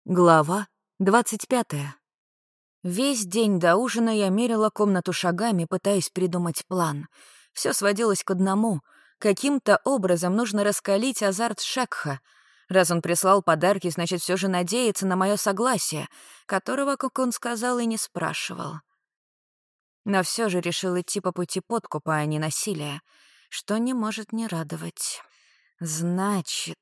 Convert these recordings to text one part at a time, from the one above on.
Глава 25. Весь день до ужина я мерила комнату шагами, пытаясь придумать план. Все сводилось к одному. Каким-то образом нужно раскалить азарт Шекха. Раз он прислал подарки, значит, все же надеется на мое согласие, которого, как он сказал, и не спрашивал. Но все же решил идти по пути подкупа, а не насилия, что не может не радовать. Значит...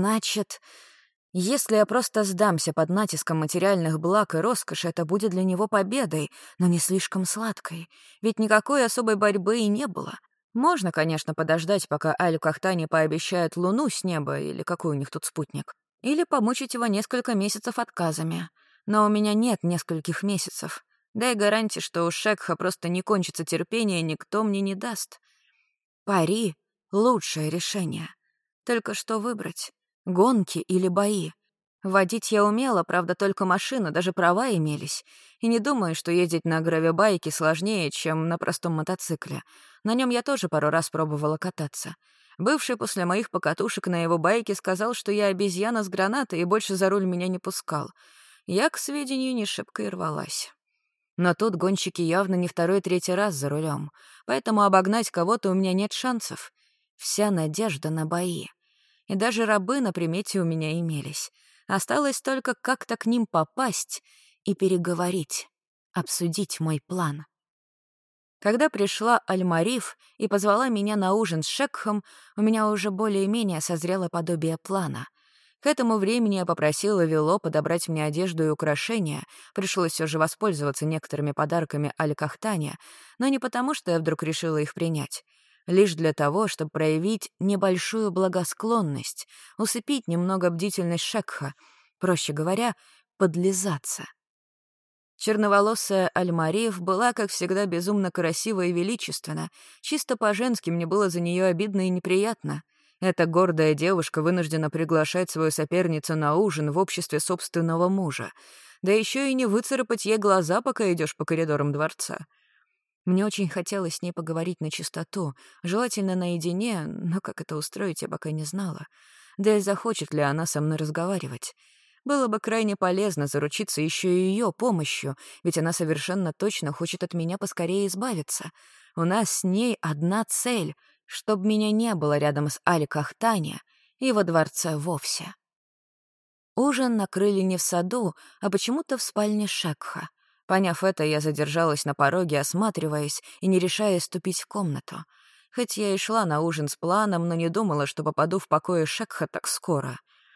Если я просто сдамся под натиском материальных благ и роскоши, это будет для него победой, но не слишком сладкой, ведь никакой особой борьбы и не было. Можно, конечно, подождать, пока Аль-Кахтани пообещает луну с неба, или какой у них тут спутник, или помучить его несколько месяцев отказами. Но у меня нет нескольких месяцев. Да и гарантии, что у Шекха просто не кончится терпение, никто мне не даст. Пари — лучшее решение. Только что выбрать? Гонки или бои? Водить я умела, правда, только машину, даже права имелись. И не думаю, что ездить на гравибайке сложнее, чем на простом мотоцикле. На нем я тоже пару раз пробовала кататься. Бывший после моих покатушек на его байке сказал, что я обезьяна с гранатой и больше за руль меня не пускал. Я, к сведению, не шибко и рвалась. Но тут гонщики явно не второй-третий раз за рулем, поэтому обогнать кого-то у меня нет шансов. Вся надежда на бои. И даже рабы на примете у меня имелись. Осталось только как-то к ним попасть и переговорить, обсудить мой план. Когда пришла Аль-Мариф и позвала меня на ужин с Шекхом, у меня уже более-менее созрело подобие плана. К этому времени я попросила Вило подобрать мне одежду и украшения, пришлось все же воспользоваться некоторыми подарками Аль-Кахтани, но не потому, что я вдруг решила их принять. Лишь для того, чтобы проявить небольшую благосклонность, усыпить немного бдительность Шекха, проще говоря, подлизаться. Черноволосая Аль-Мариф была, как всегда, безумно красива и величественна. Чисто по-женски мне было за нее обидно и неприятно. Эта гордая девушка вынуждена приглашать свою соперницу на ужин в обществе собственного мужа. Да еще и не выцарапать ей глаза, пока идешь по коридорам дворца. Мне очень хотелось с ней поговорить на чистоту, желательно наедине, но как это устроить, я пока не знала. Да и захочет ли она со мной разговаривать. Было бы крайне полезно заручиться еще и ее помощью, ведь она совершенно точно хочет от меня поскорее избавиться. У нас с ней одна цель — чтобы меня не было рядом с Аль-Кахтани и во дворце вовсе. Ужин накрыли не в саду, а почему-то в спальне Шекха. Поняв это, я задержалась на пороге, осматриваясь и не решаясь ступить в комнату. Хоть я и шла на ужин с планом, но не думала, что попаду в покои Шекха так скоро.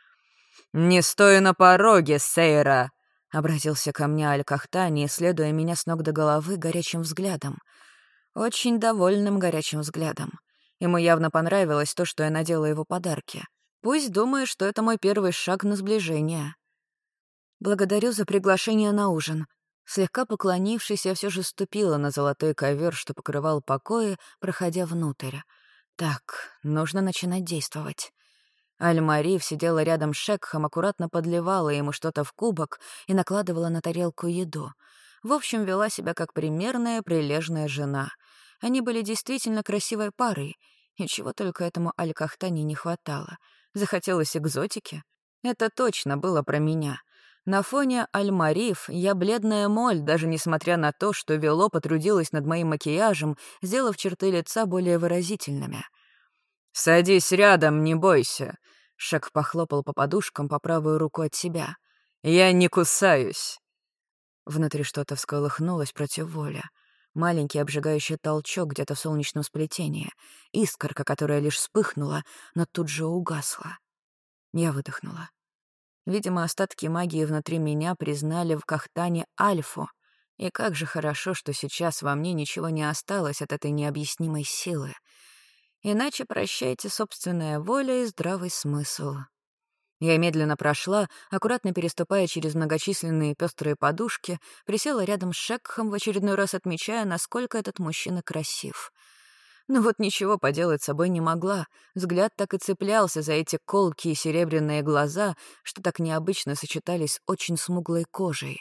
«Не стой на пороге, Сейра!» — обратился ко мне Аль-Кахтани, исследуя меня с ног до головы горячим взглядом. Очень довольным горячим взглядом. Ему явно понравилось то, что я надела его подарки. Пусть думает, что это мой первый шаг на сближение. «Благодарю за приглашение на ужин». Слегка поклонившись, я все же ступила на золотой ковер, что покрывал покои, проходя внутрь. Так, нужно начинать действовать. Аль-Мариф сидела рядом с Шекхом, аккуратно подливала ему что-то в кубок и накладывала на тарелку еду. В общем, вела себя как примерная, прилежная жена. Они были действительно красивой парой, и чего только этому Аль-Кахтани не хватало. Захотелось экзотики. Это точно было про меня. На фоне Аль-Мариф я бледная моль, даже несмотря на то, что Вело потрудилась над моим макияжем, сделав черты лица более выразительными. «Садись рядом, не бойся», — Шек похлопал по подушкам по правую руку от себя. «Я не кусаюсь». Внутри что-то всколыхнулось против воли. Маленький обжигающий толчок где-то в солнечном сплетении. Искорка, которая лишь вспыхнула, но тут же угасла. Я выдохнула. Видимо, остатки магии внутри меня признали в Кахтане Альфу. И как же хорошо, что сейчас во мне ничего не осталось от этой необъяснимой силы. Иначе прощайте собственная воля и здравый смысл. Я медленно прошла, аккуратно переступая через многочисленные пестрые подушки, присела рядом с Шекхом, в очередной раз отмечая, насколько этот мужчина красив. Но вот ничего поделать с собой не могла. Взгляд так и цеплялся за эти колкие серебряные глаза, что так необычно сочетались с очень смуглой кожей.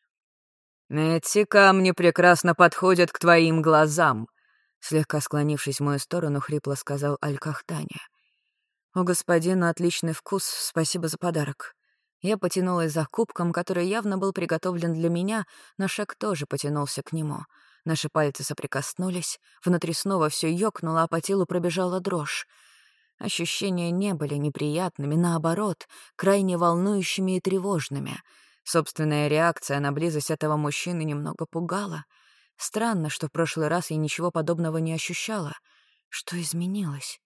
«Эти камни прекрасно подходят к твоим глазам», — слегка склонившись в мою сторону, хрипло сказал Аль-Кахтани. «У господина отличный вкус, спасибо за подарок». Я потянулась за кубком, который явно был приготовлен для меня, но Шек тоже потянулся к нему. Наши пальцы соприкоснулись, внутри снова все ёкнуло, а по телу пробежала дрожь. Ощущения не были неприятными, наоборот, крайне волнующими и тревожными. Собственная реакция на близость этого мужчины немного пугала. Странно, что в прошлый раз я ничего подобного не ощущала. Что изменилось?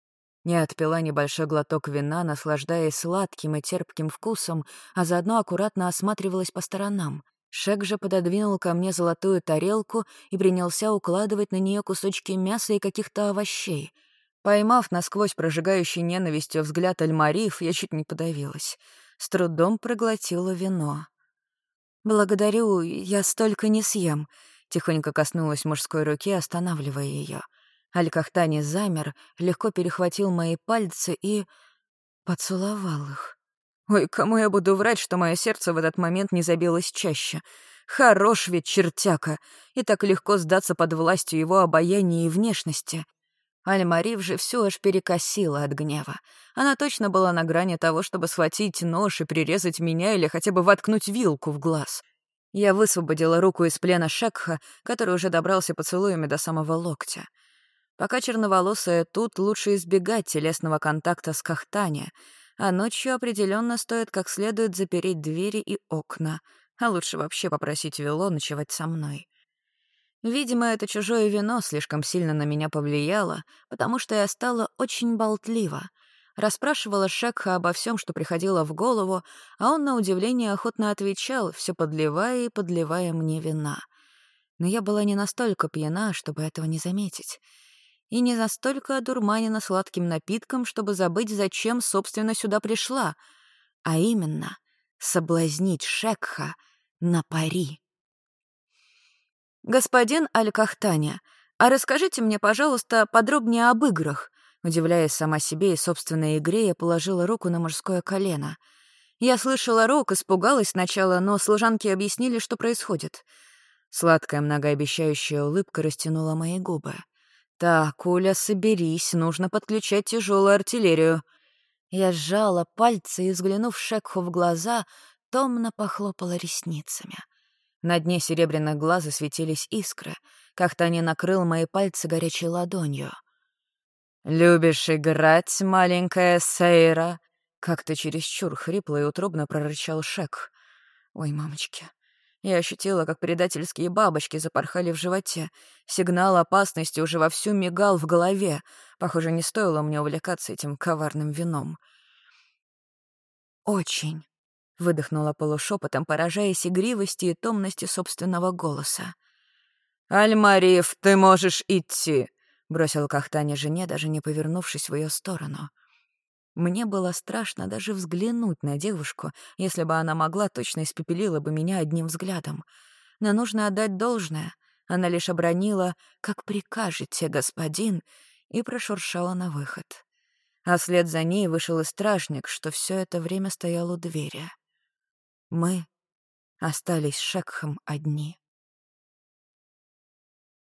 Я отпила небольшой глоток вина, наслаждаясь сладким и терпким вкусом, а заодно аккуратно осматривалась по сторонам. Шек же пододвинул ко мне золотую тарелку и принялся укладывать на нее кусочки мяса и каких-то овощей. Поймав насквозь прожигающий ненавистью взгляд Альмариф, я чуть не подавилась. С трудом проглотила вино. «Благодарю, я столько не съем», — тихонько коснулась мужской руки, останавливая ее. Аль-Кахтани замер, легко перехватил мои пальцы и поцеловал их. Ой, кому я буду врать, что мое сердце в этот момент не забилось чаще? Хорош ведь чертяка, и так легко сдаться под властью его обаяния и внешности. Аль-Мариф же всё аж перекосила от гнева. Она точно была на грани того, чтобы схватить нож и прирезать меня или хотя бы воткнуть вилку в глаз. Я высвободила руку из плена Шекха, который уже добрался поцелуями до самого локтя. Пока черноволосая тут, лучше избегать телесного контакта с Кахтани, а ночью определенно стоит как следует запереть двери и окна, а лучше вообще попросить Вилло ночевать со мной. Видимо, это чужое вино слишком сильно на меня повлияло, потому что я стала очень болтлива. Расспрашивала Шекха обо всем, что приходило в голову, а он, на удивление, охотно отвечал, все подливая и подливая мне вина. Но я была не настолько пьяна, чтобы этого не заметить, и не настолько одурманена сладким напитком, чтобы забыть, зачем, собственно, сюда пришла, а именно соблазнить Шекха на пари. «Господин Аль-Кахтани, а расскажите мне, пожалуйста, подробнее об играх». Удивляясь сама себе и собственной игре, я положила руку на мужское колено. Я слышала рок, испугалась сначала, но служанки объяснили, что происходит. Сладкая многообещающая улыбка растянула мои губы. «Так, Уля, соберись, нужно подключать тяжелую артиллерию». Я сжала пальцы и, взглянув Шекху в глаза, томно похлопала ресницами. На дне серебряных глаз светились искры. Как-то накрыл мои пальцы горячей ладонью. «Любишь играть, маленькая Сейра?» Как-то чересчур хрипло и утробно прорычал Шек. Ой, мамочки. Я ощутила, как предательские бабочки запорхали в животе. Сигнал опасности уже вовсю мигал в голове. Похоже, не стоило мне увлекаться этим коварным вином. «Очень», — выдохнула полушепотом, поражаясь игривости и томности собственного голоса. «Аль-Мариф, ты можешь идти», — бросил Кахтани жене, даже не повернувшись в ее сторону. Мне было страшно даже взглянуть на девушку. Если бы она могла, точно испепелила бы меня одним взглядом. Но нужно отдать должное. Она лишь обронила «как прикажете, господин», и прошуршала на выход. А вслед за ней вышел и стражник, что все это время стоял у двери. Мы остались с Шекхом одни.